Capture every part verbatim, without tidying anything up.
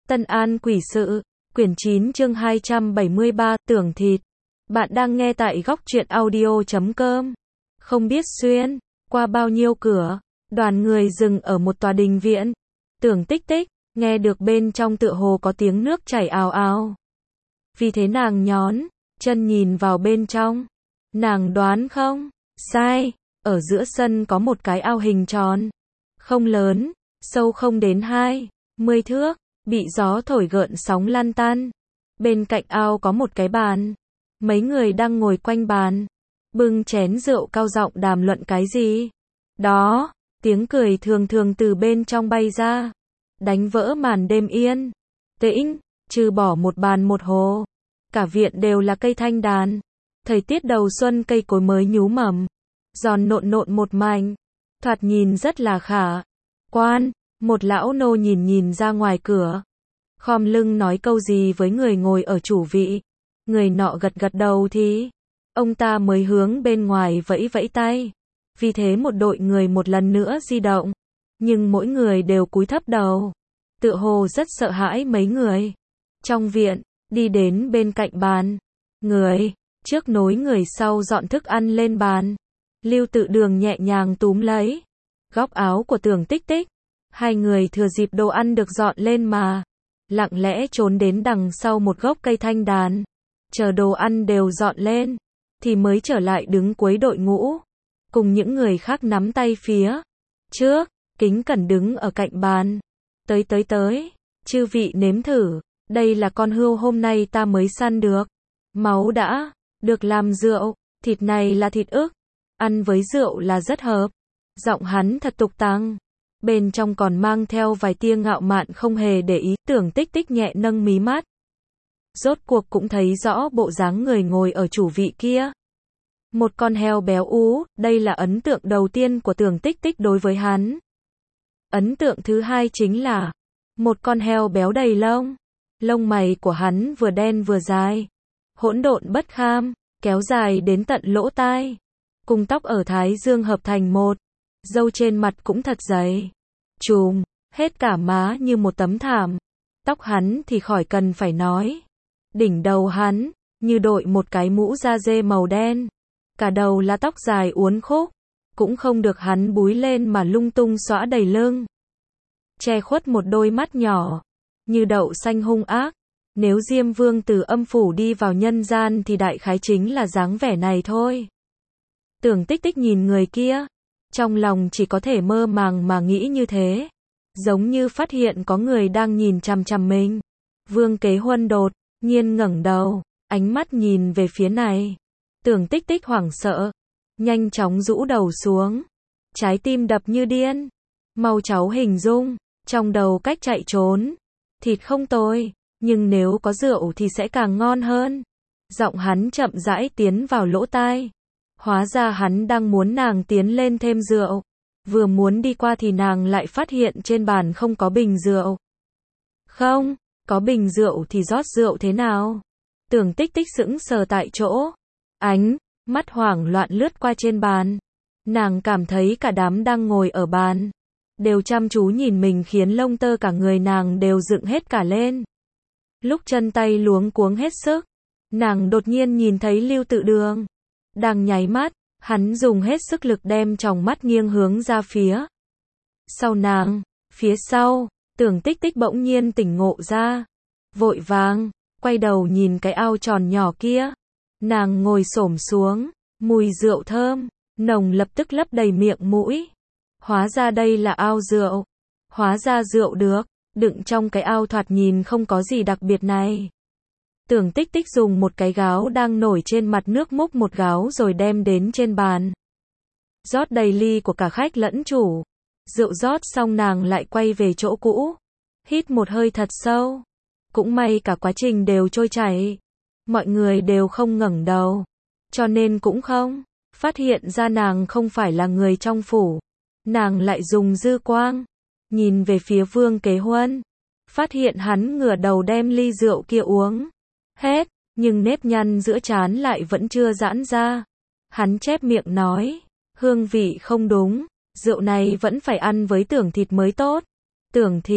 Tân An Quỷ Sự, quyển chín chương hai trăm bảy mươi ba, Tưởng Thịt. Bạn đang nghe tại góc truyện audio chấm com. Không biết xuyên qua bao nhiêu cửa, đoàn người dừng ở một tòa đình viện. Tưởng Tích Tích nghe được bên trong tựa hồ có tiếng nước chảy ào ào. Vì thế nàng nhón chân nhìn vào bên trong. Nàng đoán không sai, ở giữa sân có một cái ao hình tròn, không lớn, sâu không đến hai mươi thước, bị gió thổi gợn sóng lăn tăn. Bên cạnh ao có một cái bàn, mấy người đang ngồi quanh bàn, bưng chén rượu cao giọng đàm luận cái gì. Đó, tiếng cười thường thường từ bên trong bay ra, đánh vỡ màn đêm yên tĩnh, trừ bỏ một bàn một hồ, cả viện đều là cây thanh đàn. Thời tiết đầu xuân cây cối mới nhú mầm, giòn nộn nộn một mảnh, thoạt nhìn rất là khả quan. Một lão nô nhìn nhìn ra ngoài cửa, khom lưng nói câu gì với người ngồi ở chủ vị. Người nọ gật gật đầu thì ông ta mới hướng bên ngoài vẫy vẫy tay. Vì thế một đội người một lần nữa di động, nhưng mỗi người đều cúi thấp đầu, tựa hồ rất sợ hãi mấy người trong viện. Đi đến bên cạnh bàn, người trước nối người sau dọn thức ăn lên bàn. Lưu Tự Đường nhẹ nhàng túm lấy góc áo của Tưởng Tích Tích. Hai người thừa dịp đồ ăn được dọn lên mà lặng lẽ trốn đến đằng sau một gốc cây thanh đàn, chờ đồ ăn đều dọn lên thì mới trở lại đứng cuối đội ngũ, cùng những người khác nắm tay phía trước, kính cẩn đứng ở cạnh bàn. Tới tới tới, chư vị nếm thử, đây là con hươu hôm nay ta mới săn được, máu đã được làm rượu, thịt này là thịt ức, ăn với rượu là rất hợp. Giọng hắn thật tục tằng, bên trong còn mang theo vài tia ngạo mạn không hề để ý. Tưởng Tích Tích nhẹ nâng mí mắt, rốt cuộc cũng thấy rõ bộ dáng người ngồi ở chủ vị kia. Một con heo béo ú, đây là ấn tượng đầu tiên của Tưởng Tích Tích đối với hắn. Ấn tượng thứ hai chính là một con heo béo đầy lông. Lông mày của hắn vừa đen vừa dài, hỗn độn bất kham, kéo dài đến tận lỗ tai, cùng tóc ở thái dương hợp thành một. Râu trên mặt cũng thật dày, trùm hết cả má như một tấm thảm. Tóc hắn thì khỏi cần phải nói, đỉnh đầu hắn như đội một cái mũ da dê màu đen, cả đầu là tóc dài uốn khúc, cũng không được hắn búi lên mà lung tung xõa đầy lưng, che khuất một đôi mắt nhỏ như đậu xanh hung ác. Nếu Diêm Vương từ âm phủ đi vào nhân gian thì đại khái chính là dáng vẻ này thôi. Tưởng Tích Tích nhìn người kia, trong lòng chỉ có thể mơ màng mà nghĩ như thế, giống như phát hiện có người đang nhìn chằm chằm mình. Vương Kế Huân đột nhiên ngẩng đầu, ánh mắt nhìn về phía này. Tưởng Tích Tích hoảng sợ, nhanh chóng rũ đầu xuống, trái tim đập như điên. Mau cháu hình dung trong đầu cách chạy trốn. Thịt không tồi, nhưng nếu có rượu thì sẽ càng ngon hơn. Giọng hắn chậm rãi tiến vào lỗ tai. Hóa ra hắn đang muốn nàng tiến lên thêm rượu. Vừa muốn đi qua thì nàng lại phát hiện trên bàn không có bình rượu. Không có bình rượu thì rót rượu thế nào? Tưởng Tích Tích sững sờ tại chỗ, ánh mắt hoảng loạn lướt qua trên bàn. Nàng cảm thấy cả đám đang ngồi ở bàn đều chăm chú nhìn mình, khiến lông tơ cả người nàng đều dựng hết cả lên. Lúc chân tay luống cuống hết sức, nàng đột nhiên nhìn thấy Lưu Tự Đường đang nháy mắt. Hắn dùng hết sức lực đem tròng mắt nghiêng hướng ra phía sau nàng. Phía sau, Tưởng Tích Tích bỗng nhiên tỉnh ngộ ra, vội vàng quay đầu nhìn cái ao tròn nhỏ kia. Nàng ngồi xổm xuống, mùi rượu thơm nồng lập tức lấp đầy miệng mũi. Hóa ra đây là ao rượu. Hóa ra rượu được đựng trong cái ao thoạt nhìn không có gì đặc biệt này. Tưởng Tích Tích dùng một cái gáo đang nổi trên mặt nước múc một gáo rồi đem đến trên bàn, rót đầy ly của cả khách lẫn chủ. Rượu rót xong nàng lại quay về chỗ cũ, hít một hơi thật sâu. Cũng may cả quá trình đều trôi chảy, mọi người đều không ngẩng đầu, cho nên cũng không phát hiện ra nàng không phải là người trong phủ. Nàng lại dùng dư quang nhìn về phía Vương Kế Huân, phát hiện hắn ngửa đầu đem ly rượu kia uống hết, nhưng nếp nhăn giữa trán lại vẫn chưa giãn ra. Hắn chép miệng nói, hương vị không đúng, rượu này vẫn phải ăn với Tưởng Thịt mới tốt. Tưởng Thịt,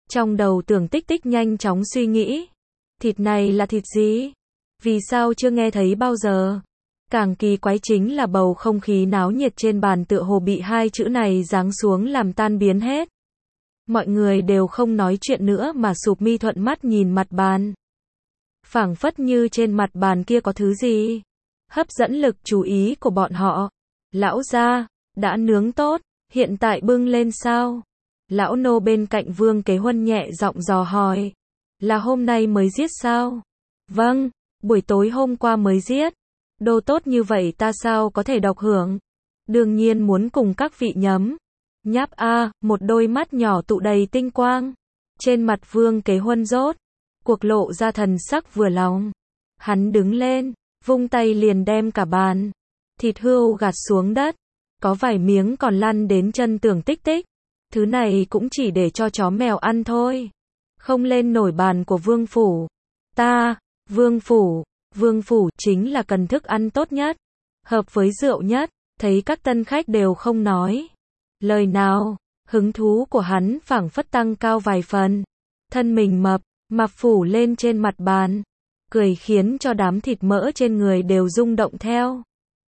Trong đầu Tưởng Tích Tích nhanh chóng suy nghĩ. Thịt này là thịt gì? Vì sao chưa nghe thấy bao giờ? Càng kỳ quái chính là bầu không khí náo nhiệt trên bàn tựa hồ bị hai chữ này giáng xuống làm tan biến hết. Mọi người đều không nói chuyện nữa mà sụp mi thuận mắt nhìn mặt bàn. Phảng phất như trên mặt bàn kia có thứ gì hấp dẫn lực chú ý của bọn họ. Lão gia, đã nướng tốt, hiện tại bưng lên sao? Lão nô bên cạnh Vương Kế Huân nhẹ giọng dò hỏi. Là hôm nay mới giết sao? Vâng, buổi tối hôm qua mới giết. Đồ tốt như vậy ta sao có thể độc hưởng? Đương nhiên muốn cùng các vị nhấm. Nháp a, một đôi mắt nhỏ tụ đầy tinh quang. Trên mặt Vương Kế Huân rốt cuộc lộ ra thần sắc vừa lòng. Hắn đứng lên, vung tay liền đem cả bàn thịt hươu gạt xuống đất. Có vài miếng còn lăn đến chân Tưởng Tích Tích. Thứ này cũng chỉ để cho chó mèo ăn thôi. Không lên nổi bàn của Vương phủ. Ta, Vương phủ, Vương phủ chính là cần thức ăn tốt nhất, hợp với rượu nhất. Thấy các tân khách đều không nói lời nào, hứng thú của hắn phảng phất tăng cao vài phần. Thân mình mập, mập phủ lên trên mặt bàn, cười khiến cho đám thịt mỡ trên người đều rung động theo.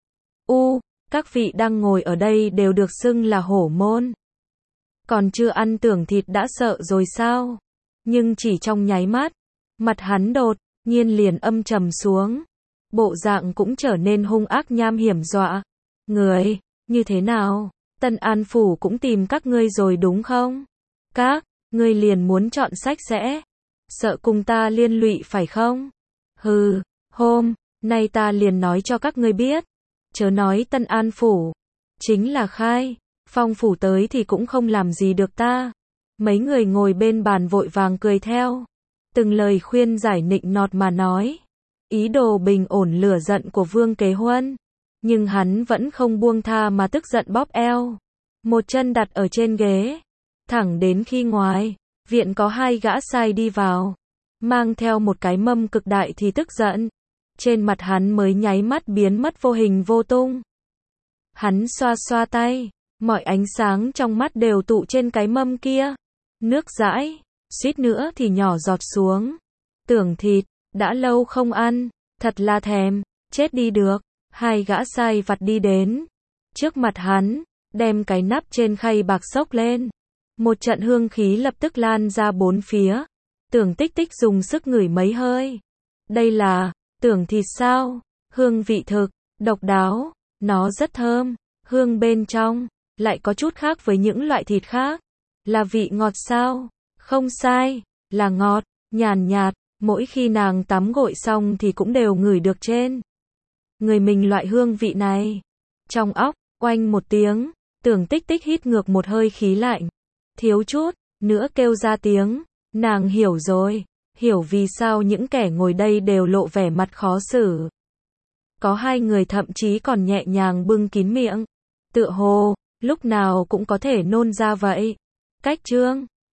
U, các vị đang ngồi ở đây đều được xưng là hổ môn. Còn chưa ăn tưởng thịt đã sợ rồi sao? Nhưng chỉ trong nháy mắt, mặt hắn đột nhiên liền âm trầm xuống. Bộ dạng cũng trở nên hung ác nham hiểm dọa người. Như thế nào? Tân An phủ cũng tìm các ngươi rồi đúng không? Các ngươi liền muốn chọn sách sẽ, sợ cùng ta liên lụy phải không? Hừ, hôm nay ta liền nói cho các ngươi biết, chớ nói Tân An phủ, chính là Khai Phong phủ tới thì cũng không làm gì được ta. Mấy người ngồi bên bàn vội vàng cười theo, từng lời khuyên giải nịnh nọt mà nói, ý đồ bình ổn lửa giận của Vương Kế Huân. Nhưng hắn vẫn không buông tha mà tức giận bóp eo, một chân đặt ở trên ghế, thẳng đến khi ngoài viện có hai gã sai đi vào, mang theo một cái mâm cực đại thì tức giận, trên mặt hắn mới nháy mắt biến mất vô hình vô tung. Hắn xoa xoa tay, mọi ánh sáng trong mắt đều tụ trên cái mâm kia, nước dãi, suýt nữa thì nhỏ giọt xuống. Tưởng thịt, đã lâu không ăn, thật là thèm, chết đi được. Hai gã sai vặt đi đến trước mặt hắn, đem cái nắp trên khay bạc xốc lên. Một trận hương khí lập tức lan ra bốn phía. Tưởng Tích Tích dùng sức ngửi mấy hơi. Đây là tưởng thịt sao? Hương vị thực độc đáo, nó rất thơm, hương bên trong lại có chút khác với những loại thịt khác. Là vị ngọt sao? Không sai, là ngọt, nhàn nhạt, mỗi khi nàng tắm gội xong thì cũng đều ngửi được trên người mình loại hương vị này. Trong óc, oanh một tiếng, Tưởng Tích Tích hít ngược một hơi khí lạnh, thiếu chút nữa kêu ra tiếng. Nàng hiểu rồi, hiểu vì sao những kẻ ngồi đây đều lộ vẻ mặt khó xử. Có hai người thậm chí còn nhẹ nhàng bưng kín miệng, tựa hồ lúc nào cũng có thể nôn ra vậy. Cách chương